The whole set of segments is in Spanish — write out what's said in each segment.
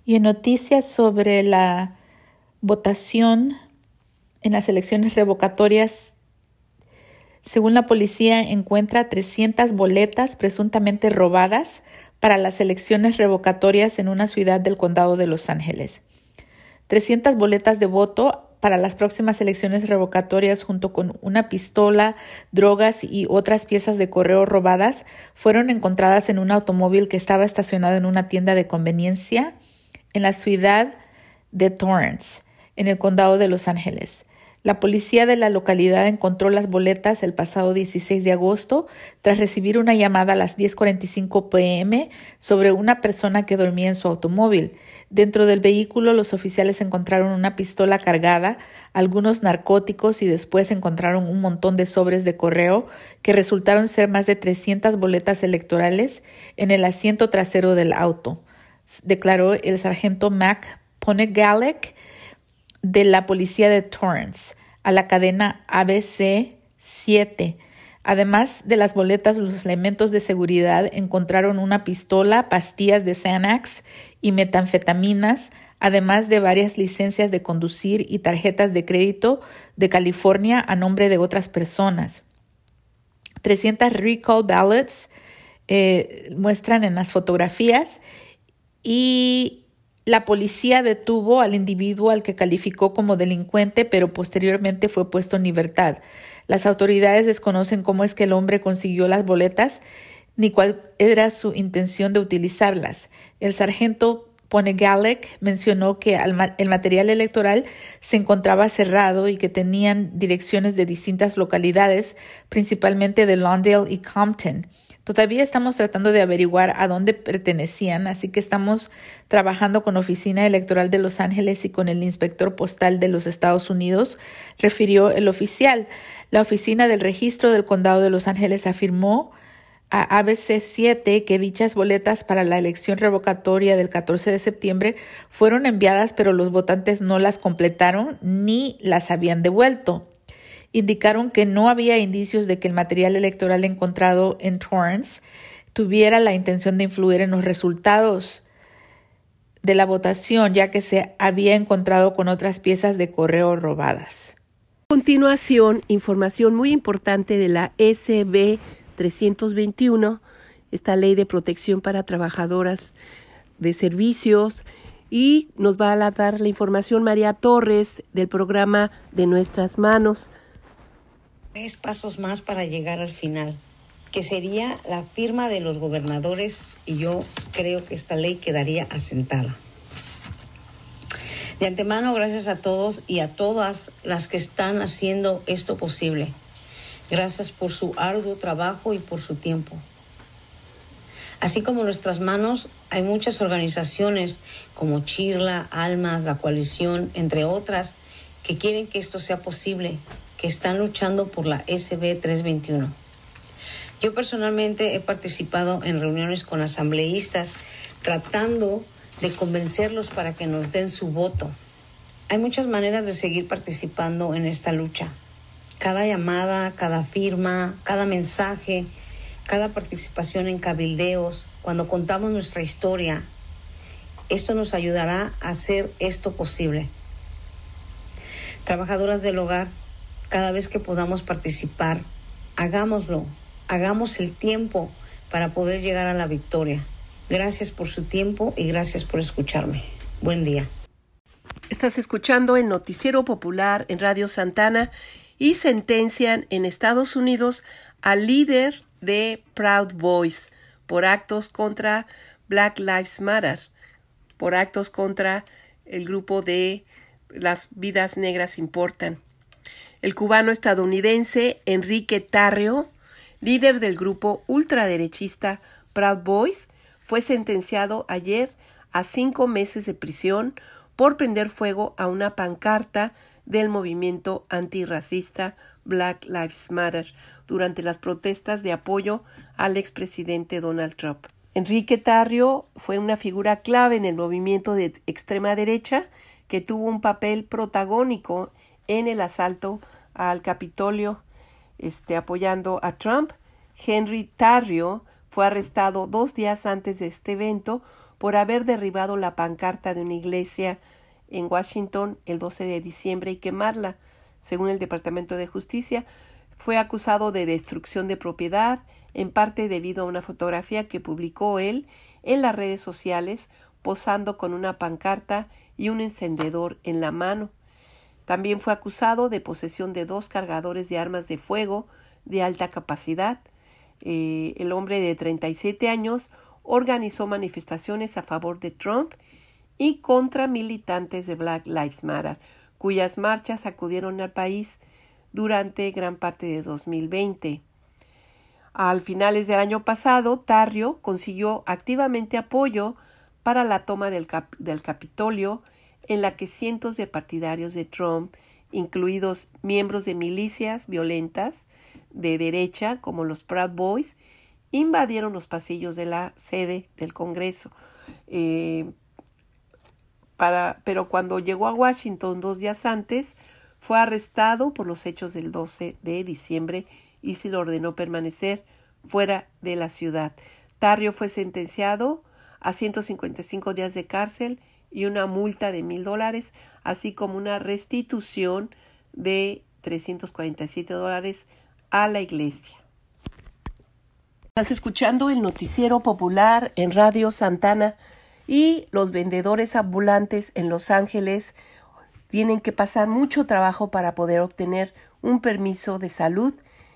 Y en noticias sobre la votación en las elecciones revocatorias, según la policía, encuentra 300 boletas presuntamente robadas para las elecciones revocatorias en una ciudad del condado de Los Ángeles. 300 boletas de voto para las próximas elecciones revocatorias, junto con una pistola, drogas y otras piezas de correo robadas, fueron encontradas en un automóvil que estaba estacionado en una tienda de conveniencia en la ciudad de Torrance, en el condado de Los Ángeles. La policía de la localidad encontró las boletas el pasado 16 de agosto tras recibir una llamada a las 10:45 p.m. sobre una persona que dormía en su automóvil. Dentro del vehículo, los oficiales encontraron una pistola cargada, algunos narcóticos y después encontraron un montón de sobres de correo que resultaron ser más de 300 boletas electorales en el asiento trasero del auto, declaró el sargento Mac Ponegalek de la policía de Torrance a la cadena ABC 7. Además de las boletas, los elementos de seguridad encontraron una pistola, pastillas de Xanax y metanfetaminas, además de varias licencias de conducir y tarjetas de crédito de California a nombre de otras personas. 300 recall ballots muestran en las fotografías, y la policía detuvo al individuo al que calificó como delincuente, pero posteriormente fue puesto en libertad. Las autoridades desconocen cómo es que el hombre consiguió las boletas ni cuál era su intención de utilizarlas. El sargento Ponegalek mencionó que el material electoral se encontraba cerrado y que tenían direcciones de distintas localidades, principalmente de Lawndale y Compton. Todavía estamos tratando de averiguar a dónde pertenecían, así que estamos trabajando con la Oficina Electoral de Los Ángeles y con el Inspector Postal de los Estados Unidos, refirió el oficial. La Oficina del Registro del Condado de Los Ángeles afirmó a ABC 7 que dichas boletas para la elección revocatoria del 14 de septiembre fueron enviadas, pero los votantes no las completaron ni las habían devuelto. Indicaron que no había indicios de que el material electoral encontrado en Torrance tuviera la intención de influir en los resultados de la votación, ya que se había encontrado con otras piezas de correo robadas. A continuación, información muy importante de la SB 321, esta ley de protección para trabajadoras de servicios, y nos va a dar la información María Torres del programa De Nuestras Manos. 3 pasos más para llegar al final, que sería la firma de los gobernadores, y yo creo que esta ley quedaría asentada. De antemano, gracias a todos y a todas las que están haciendo esto posible. Gracias por su arduo trabajo y por su tiempo. Así como en nuestras manos, hay muchas organizaciones como Chirla, Almas, La Coalición, entre otras, que quieren que esto sea posible, que están luchando por la SB 321. Yo personalmente he participado en reuniones con asambleístas tratando de convencerlos para que nos den su voto. Hay muchas maneras de seguir participando en esta lucha. Cada llamada, cada firma, cada mensaje, cada participación en cabildeos, cuando contamos nuestra historia, esto nos ayudará a hacer esto posible. Trabajadoras del hogar, cada vez que podamos participar, hagámoslo, hagamos el tiempo para poder llegar a la victoria. Gracias por su tiempo y gracias por escucharme. Buen día. Estás escuchando el Noticiero Popular en Radio Santana, y sentencian en Estados Unidos al líder de Proud Boys por actos contra Black Lives Matter, por actos contra el grupo de Las Vidas Negras Importan. El cubano estadounidense Enrique Tarrio, líder del grupo ultraderechista Proud Boys, fue sentenciado ayer a 5 meses de prisión por prender fuego a una pancarta del movimiento antirracista Black Lives Matter durante las protestas de apoyo al expresidente Donald Trump. Enrique Tarrio fue una figura clave en el movimiento de extrema derecha que tuvo un papel protagónico en el asalto al Capitolio apoyando a Trump. Henry Tarrio fue arrestado 2 días antes de este evento por haber derribado la pancarta de una iglesia en Washington el 12 de diciembre y quemarla. Según el Departamento de Justicia, fue acusado de destrucción de propiedad, en parte debido a una fotografía que publicó él en las redes sociales, posando con una pancarta y un encendedor en la mano. También fue acusado de posesión de 2 cargadores de armas de fuego de alta capacidad. El hombre de 37 años organizó manifestaciones a favor de Trump y contra militantes de Black Lives Matter, cuyas marchas acudieron al país durante gran parte de 2020. Al finales del año pasado, Tarrio consiguió activamente apoyo para la toma del Capitolio, en la que cientos de partidarios de Trump, incluidos miembros de milicias violentas de derecha como los Proud Boys, invadieron los pasillos de la sede del Congreso. Pero cuando llegó a Washington 2 días antes, fue arrestado por los hechos del 12 de diciembre y se le ordenó permanecer fuera de la ciudad. Tarrio fue sentenciado a 155 días de cárcel y una multa de $1,000, así como una restitución de $347 a la iglesia. Estás escuchando el noticiero popular en Radio Santana, y los vendedores ambulantes en Los Ángeles tienen que pasar mucho trabajo para poder obtener un permiso de salud.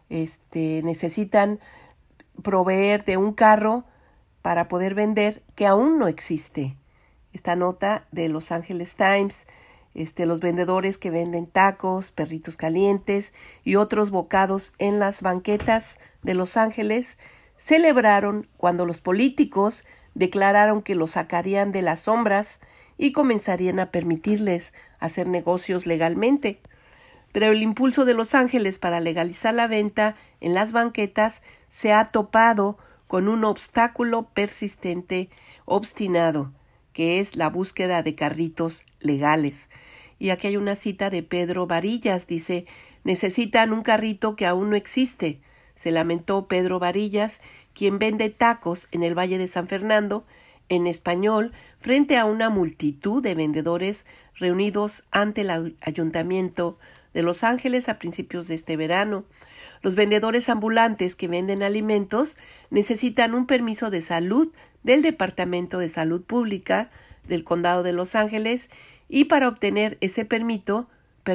Necesitan proveer de un carro para poder vender, que aún no existe. Esta nota de Los Angeles Times, los vendedores que venden tacos, perritos calientes y otros bocados en las banquetas de Los Ángeles celebraron cuando los políticos declararon que los sacarían de las sombras y comenzarían a permitirles hacer negocios legalmente. Pero el impulso de Los Ángeles para legalizar la venta en las banquetas se ha topado con un obstáculo persistente, obstinado, que es la búsqueda de carritos legales. Y aquí hay una cita de Pedro Varillas, dice: necesitan un carrito que aún no existe. Se lamentó Pedro Varillas, quien vende tacos en el Valle de San Fernando, en español, frente a una multitud de vendedores reunidos ante el Ayuntamiento de Los Ángeles a principios de este verano. Los vendedores ambulantes que venden alimentos necesitan un permiso de salud del Departamento de Salud Pública del Condado de Los Ángeles, y para obtener ese permiso,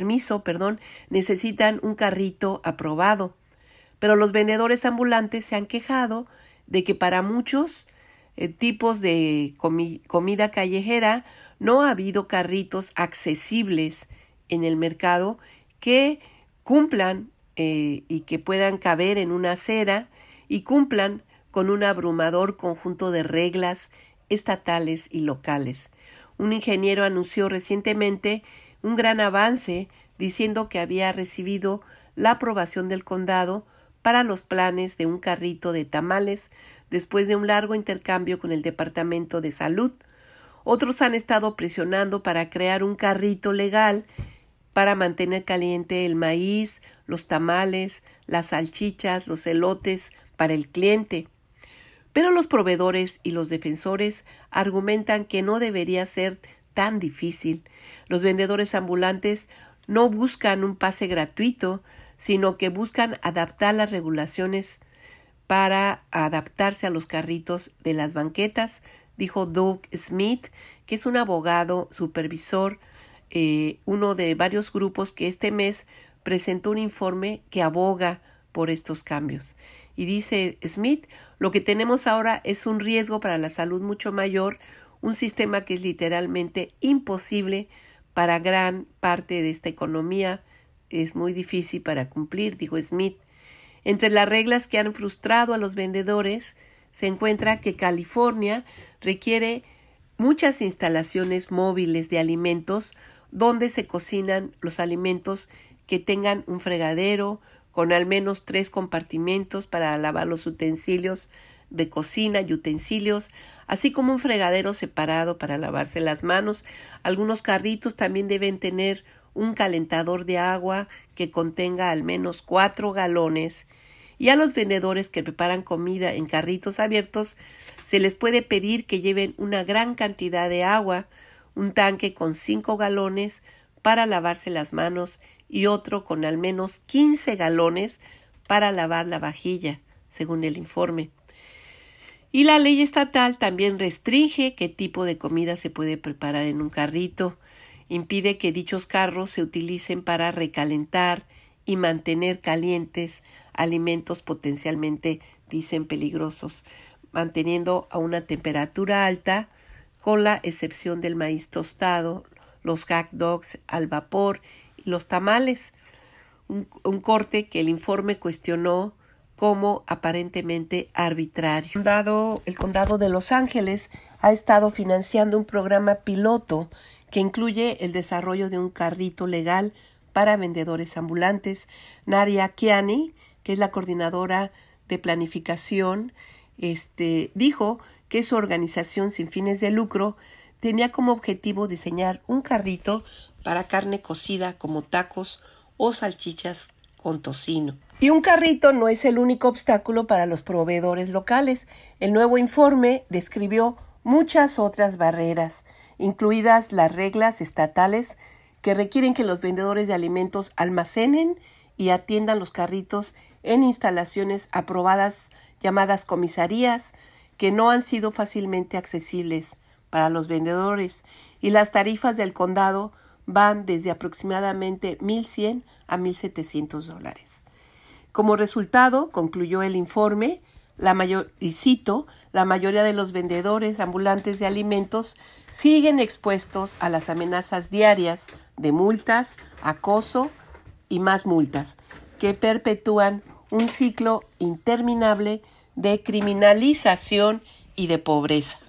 necesitan un carrito aprobado. Pero los vendedores ambulantes se han quejado de que para muchos tipos de comida callejera no ha habido carritos accesibles en el mercado que cumplan y que puedan caber en una acera y cumplan con un abrumador conjunto de reglas estatales y locales. Un ingeniero anunció recientemente un gran avance, diciendo que había recibido la aprobación del condado para los planes de un carrito de tamales después de un largo intercambio con el Departamento de Salud. Otros han estado presionando para crear un carrito legal para mantener caliente el maíz, los tamales, las salchichas, los elotes para el cliente. Pero los proveedores y los defensores argumentan que no debería ser tan difícil. Los vendedores ambulantes no buscan un pase gratuito, sino que buscan adaptar las regulaciones para adaptarse a los carritos de las banquetas, dijo Doug Smith, que es un abogado supervisor, uno de varios grupos que este mes presentó un informe que aboga por estos cambios. Y dice Smith: lo que tenemos ahora es un riesgo para la salud mucho mayor, un sistema que es literalmente imposible para gran parte de esta economía. Es muy difícil para cumplir, dijo Smith. Entre las reglas que han frustrado a los vendedores se encuentra que California requiere muchas instalaciones móviles de alimentos donde se cocinan los alimentos que tengan un fregadero con al menos 3 compartimentos para lavar los utensilios de cocina y utensilios, así como un fregadero separado para lavarse las manos. Algunos carritos también deben tener un calentador de agua que contenga al menos 4 galones, y a los vendedores que preparan comida en carritos abiertos Se les puede pedir que lleven una gran cantidad de agua, un tanque con 5 galones para lavarse las manos y otro con al menos 15 galones para lavar la vajilla, según el informe. Y la ley estatal también restringe qué tipo de comida se puede preparar en un carrito, impide que dichos carros se utilicen para recalentar y mantener calientes alimentos potencialmente, dicen, peligrosos, manteniendo a una temperatura alta, con la excepción del maíz tostado, los hot dogs al vapor y los tamales. Un corte que el informe cuestionó como aparentemente arbitrario. El condado de Los Ángeles ha estado financiando un programa piloto que incluye el desarrollo de un carrito legal para vendedores ambulantes. Nadia Kiani, que es la coordinadora de planificación, dijo que su organización sin fines de lucro tenía como objetivo diseñar un carrito para carne cocida como tacos o salchichas con tocino. Y un carrito no es el único obstáculo para los proveedores locales. El nuevo informe describió muchas otras barreras, incluidas las reglas estatales que requieren que los vendedores de alimentos almacenen y atiendan los carritos en instalaciones aprobadas llamadas comisarías, que no han sido fácilmente accesibles para los vendedores, y las tarifas del condado van desde aproximadamente $1,100 a $1,700. Como resultado, concluyó el informe, la mayoría de los vendedores ambulantes de alimentos siguen expuestos a las amenazas diarias de multas, acoso y más multas, que perpetúan un ciclo interminable de criminalización y de pobreza.